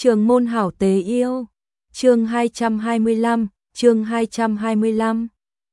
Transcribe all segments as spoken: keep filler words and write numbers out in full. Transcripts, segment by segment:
Trường môn hảo tế yêu. Chương hai trăm hai mươi lăm, chương hai trăm hai mươi lăm.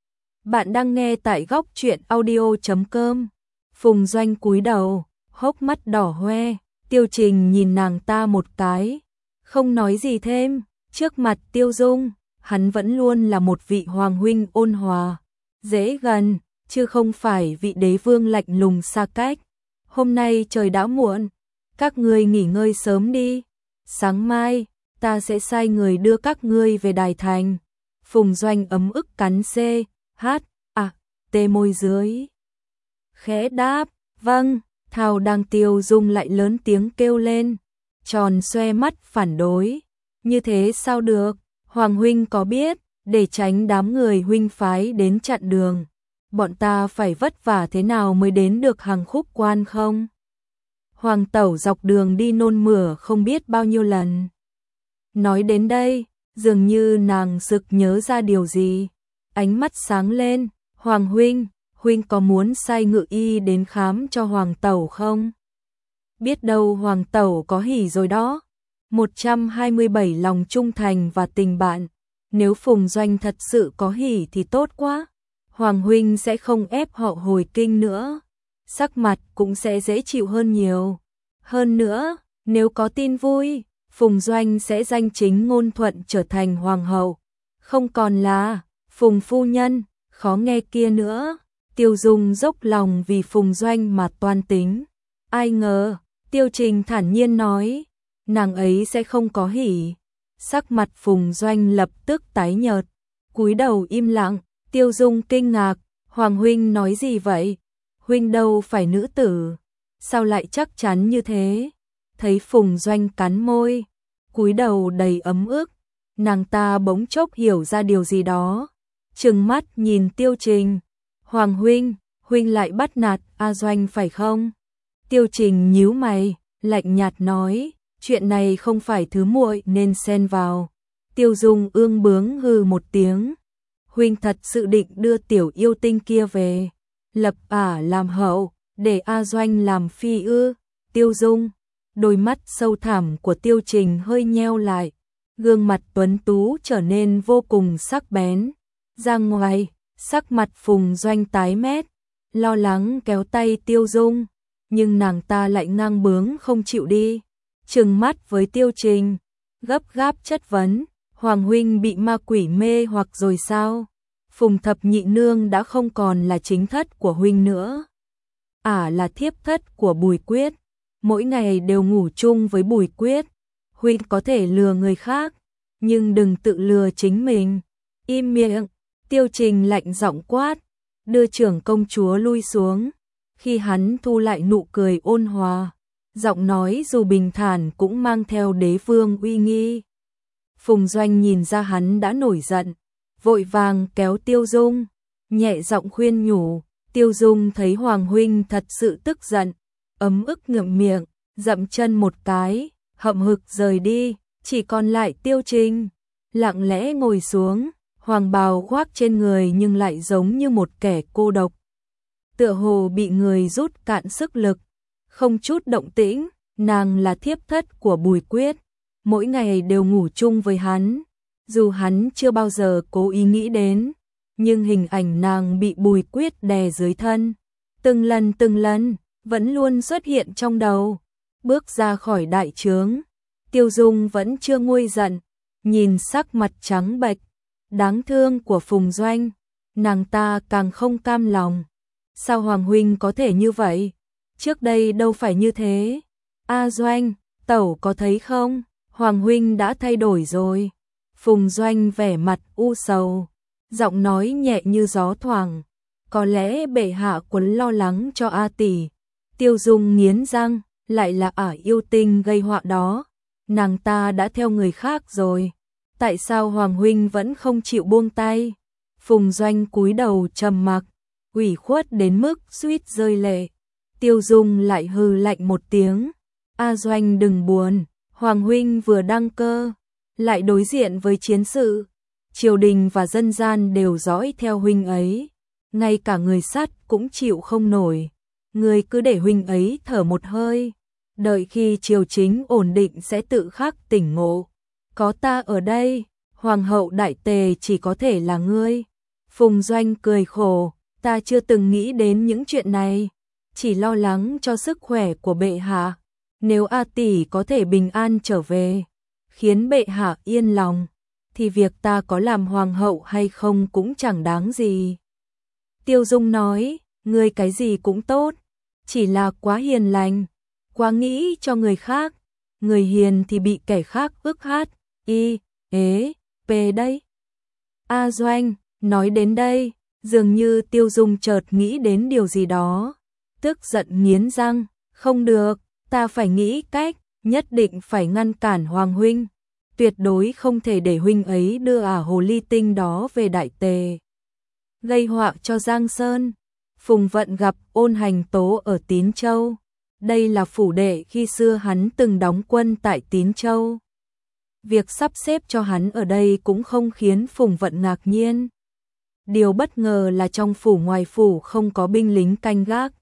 Bạn đang nghe tại góc truyện audio chấm com. Phùng Doanh cúi đầu, hốc mắt đỏ hoe, Tiêu Trình nhìn nàng ta một cái, không nói gì thêm, trước mặt Tiêu Dung, hắn vẫn luôn là một vị hoàng huynh ôn hòa, dễ gần, chứ không phải vị đế vương lạnh lùng xa cách. Hôm nay trời đã muộn, các ngươi nghỉ ngơi sớm đi, sáng mai ta sẽ sai người đưa các ngươi về Đài Thành. Phùng Doanh ấm ức cắn C, H, à, T môi dưới. Khẽ đáp, vâng, Thao đang Tiêu Dung lại lớn tiếng kêu lên, tròn xoe mắt phản đối. Như thế sao được, Hoàng huynh có biết, để tránh đám người huynh phái đến chặn đường, bọn ta phải vất vả thế nào mới đến được Hàng Khúc Quan không? Hoàng tẩu dọc đường đi nôn mửa không biết bao nhiêu lần. Nói đến đây, dường như nàng sực nhớ ra điều gì, ánh mắt sáng lên, Hoàng huynh, huynh có muốn sai ngự y đến khám cho Hoàng tẩu không? Biết đâu Hoàng tẩu có hỉ rồi đó. một trăm hai mươi bảy lòng trung thành và tình bạn, nếu Phùng Doanh thật sự có hỉ thì tốt quá. Hoàng huynh sẽ không ép họ hồi kinh nữa, sắc mặt cũng sẽ dễ chịu hơn nhiều. Hơn nữa, nếu có tin vui, Phùng Doanh sẽ danh chính ngôn thuận trở thành hoàng hậu, không còn là Phùng phu nhân, khó nghe kia nữa. Tiêu Dung dốc lòng vì Phùng Doanh mà toan tính. Ai ngờ, Tiêu Trình thản nhiên nói, nàng ấy sẽ không có hỉ. Sắc mặt Phùng Doanh lập tức tái nhợt, cúi đầu im lặng. Tiêu Dung kinh ngạc, Hoàng huynh nói gì vậy? Huynh đâu phải nữ tử, sao lại chắc chắn như thế? Thấy Phùng Doanh cắn môi, cúi đầu đầy ấm ức, nàng ta bỗng chốc hiểu ra điều gì đó, trừng mắt nhìn Tiêu Trình. Hoàng huynh, huynh lại bắt nạt A Doanh phải không? Tiêu Trình nhíu mày, lạnh nhạt nói, chuyện này không phải thứ muội nên xen vào. Tiêu Dung ương bướng hừ một tiếng. Huynh thật sự định đưa tiểu yêu tinh kia về, lập ả làm hậu, để A Doanh làm phi ư? Tiêu Dung, đôi mắt sâu thẳm của Tiêu Trình hơi nheo lại, gương mặt tuấn tú trở nên vô cùng sắc bén. Ra ngoài, sắc mặt Phùng Doanh tái mét, lo lắng kéo tay Tiêu Dung, nhưng nàng ta lại ngang bướng không chịu đi, trừng mắt với Tiêu Trình, gấp gáp chất vấn. Hoàng huynh bị ma quỷ mê hoặc rồi sao? Phùng thập nhị nương đã không còn là chính thất của huynh nữa. Ả à là thiếp thất của Bùi Quyết, mỗi ngày đều ngủ chung với Bùi Quyết. Huynh có thể lừa người khác, nhưng đừng tự lừa chính mình. Im miệng, Tiêu Trình lạnh giọng quát, đưa trưởng công chúa lui xuống. Khi hắn thu lại nụ cười ôn hòa, giọng nói dù bình thản cũng mang theo đế vương uy nghi. Phùng Doanh nhìn ra hắn đã nổi giận, vội vàng kéo Tiêu Dung, nhẹ giọng khuyên nhủ. Tiêu Dung thấy Hoàng huynh thật sự tức giận, ấm ức ngậm miệng, dậm chân một cái, hậm hực rời đi, chỉ còn lại Tiêu Trình, lặng lẽ ngồi xuống, hoàng bào khoác trên người nhưng lại giống như một kẻ cô độc. Tựa hồ bị người rút cạn sức lực, không chút động tĩnh. Nàng là thiếp thất của Bùi Quyết, mỗi ngày đều ngủ chung với hắn, dù hắn chưa bao giờ cố ý nghĩ đến, nhưng hình ảnh nàng bị Bùi Quyết đè dưới thân, từng lần từng lần, vẫn luôn xuất hiện trong đầu. Bước ra khỏi đại trướng, Tiêu Dung vẫn chưa nguôi giận, nhìn sắc mặt trắng bệch, đáng thương của Phùng Doanh, nàng ta càng không cam lòng. Sao Hoàng huynh có thể như vậy? Trước đây đâu phải như thế. A Doanh, tẩu có thấy không? Hoàng huynh đã thay đổi rồi. Phùng Doanh vẻ mặt u sầu, giọng nói nhẹ như gió thoảng. Có lẽ bệ hạ quấn lo lắng cho A tỷ. Tiêu Dung nghiến răng, lại là ả yêu tinh gây họa đó. Nàng ta đã theo người khác rồi. Tại sao Hoàng huynh vẫn không chịu buông tay? Phùng Doanh cúi đầu trầm mặc, ủy khuất đến mức suýt rơi lệ. Tiêu Dung lại hừ lạnh một tiếng. A Doanh đừng buồn, Hoàng huynh vừa đăng cơ, lại đối diện với chiến sự, triều đình và dân gian đều dõi theo huynh ấy, ngay cả người sắt cũng chịu không nổi. Người cứ để huynh ấy thở một hơi, đợi khi triều chính ổn định sẽ tự khắc tỉnh ngộ. Có ta ở đây, hoàng hậu đại tề chỉ có thể là ngươi. Phùng Doanh cười khổ, ta chưa từng nghĩ đến những chuyện này, chỉ lo lắng cho sức khỏe của bệ hạ. Nếu A tỷ có thể bình an trở về, khiến bệ hạ yên lòng, thì việc ta có làm hoàng hậu hay không cũng chẳng đáng gì. Tiêu Dung nói, ngươi cái gì cũng tốt, chỉ là quá hiền lành, quá nghĩ cho người khác, người hiền thì bị kẻ khác ức hát, y, ế, p đấy. A Doanh, nói đến đây, dường như Tiêu Dung chợt nghĩ đến điều gì đó, tức giận nghiến răng, không được, ta phải nghĩ cách, nhất định phải ngăn cản Hoàng huynh, tuyệt đối không thể để huynh ấy đưa ả hồ ly tinh đó về Đại Tề, gây họa cho Giang Sơn. Phùng Vận gặp Ôn Hành Tố ở Tín Châu, đây là phủ đệ khi xưa hắn từng đóng quân tại Tín Châu. Việc sắp xếp cho hắn ở đây cũng không khiến Phùng Vận ngạc nhiên. Điều bất ngờ là trong phủ ngoài phủ không có binh lính canh gác,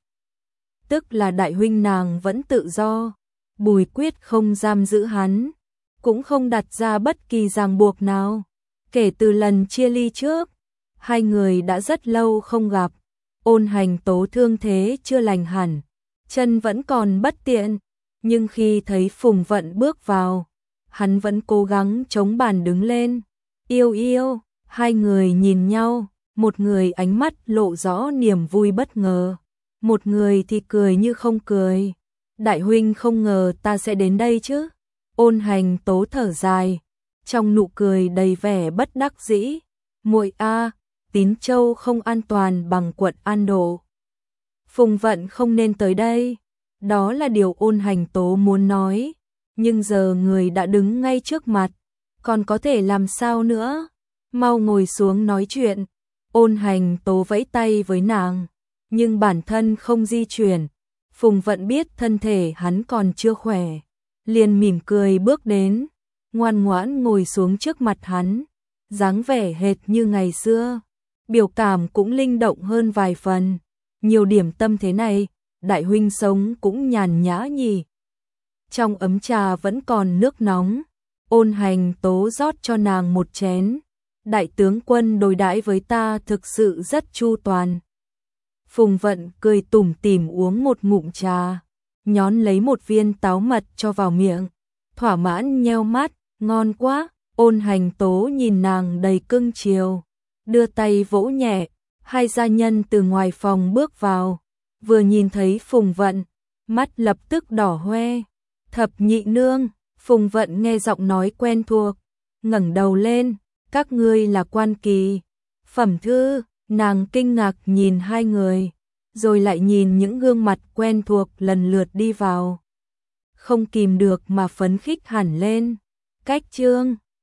tức là đại huynh nàng vẫn tự do. Bùi Quyết không giam giữ hắn, cũng không đặt ra bất kỳ ràng buộc nào. Kể từ lần chia ly trước, hai người đã rất lâu không gặp. Ôn Hành Tố thương thế chưa lành hẳn, chân vẫn còn bất tiện, nhưng khi thấy Phùng Vận bước vào, hắn vẫn cố gắng chống bàn đứng lên. Yêu yêu, hai người nhìn nhau, một người ánh mắt lộ rõ niềm vui bất ngờ, một người thì cười như không cười. Đại huynh không ngờ ta sẽ đến đây chứ? Ôn Hành Tố thở dài, trong nụ cười đầy vẻ bất đắc dĩ. Muội a, Tín Châu không an toàn bằng quận An Độ. Phùng Vận không nên tới đây. Đó là điều Ôn Hành Tố muốn nói, nhưng giờ người đã đứng ngay trước mặt, còn có thể làm sao nữa? Mau ngồi xuống nói chuyện. Ôn Hành Tố vẫy tay với nàng, nhưng bản thân không di chuyển. Phùng Vận biết thân thể hắn còn chưa khỏe, liền mỉm cười bước đến, ngoan ngoãn ngồi xuống trước mặt hắn, dáng vẻ hệt như ngày xưa, biểu cảm cũng linh động hơn vài phần. Nhiều điểm tâm thế này, đại huynh sống cũng nhàn nhã nhỉ. Trong ấm trà vẫn còn nước nóng, Ôn Hành Tố rót cho nàng một chén. Đại tướng quân đối đãi với ta thực sự rất chu toàn. Phùng Vận cười tủm tỉm uống một ngụm trà, nhón lấy một viên táo mật cho vào miệng, thỏa mãn nheo mắt, ngon quá. Ôn Hành Tố nhìn nàng đầy cưng chiều, đưa tay vỗ nhẹ. Hai gia nhân từ ngoài phòng bước vào, vừa nhìn thấy Phùng Vận, mắt lập tức đỏ hoe. Thập nhị nương. Phùng Vận nghe giọng nói quen thuộc, ngẩng đầu lên, các ngươi là Quan Kỳ, Phẩm Thư. Nàng kinh ngạc nhìn hai người, rồi lại nhìn những gương mặt quen thuộc lần lượt đi vào, không kìm được mà phấn khích hẳn lên. Cách Trương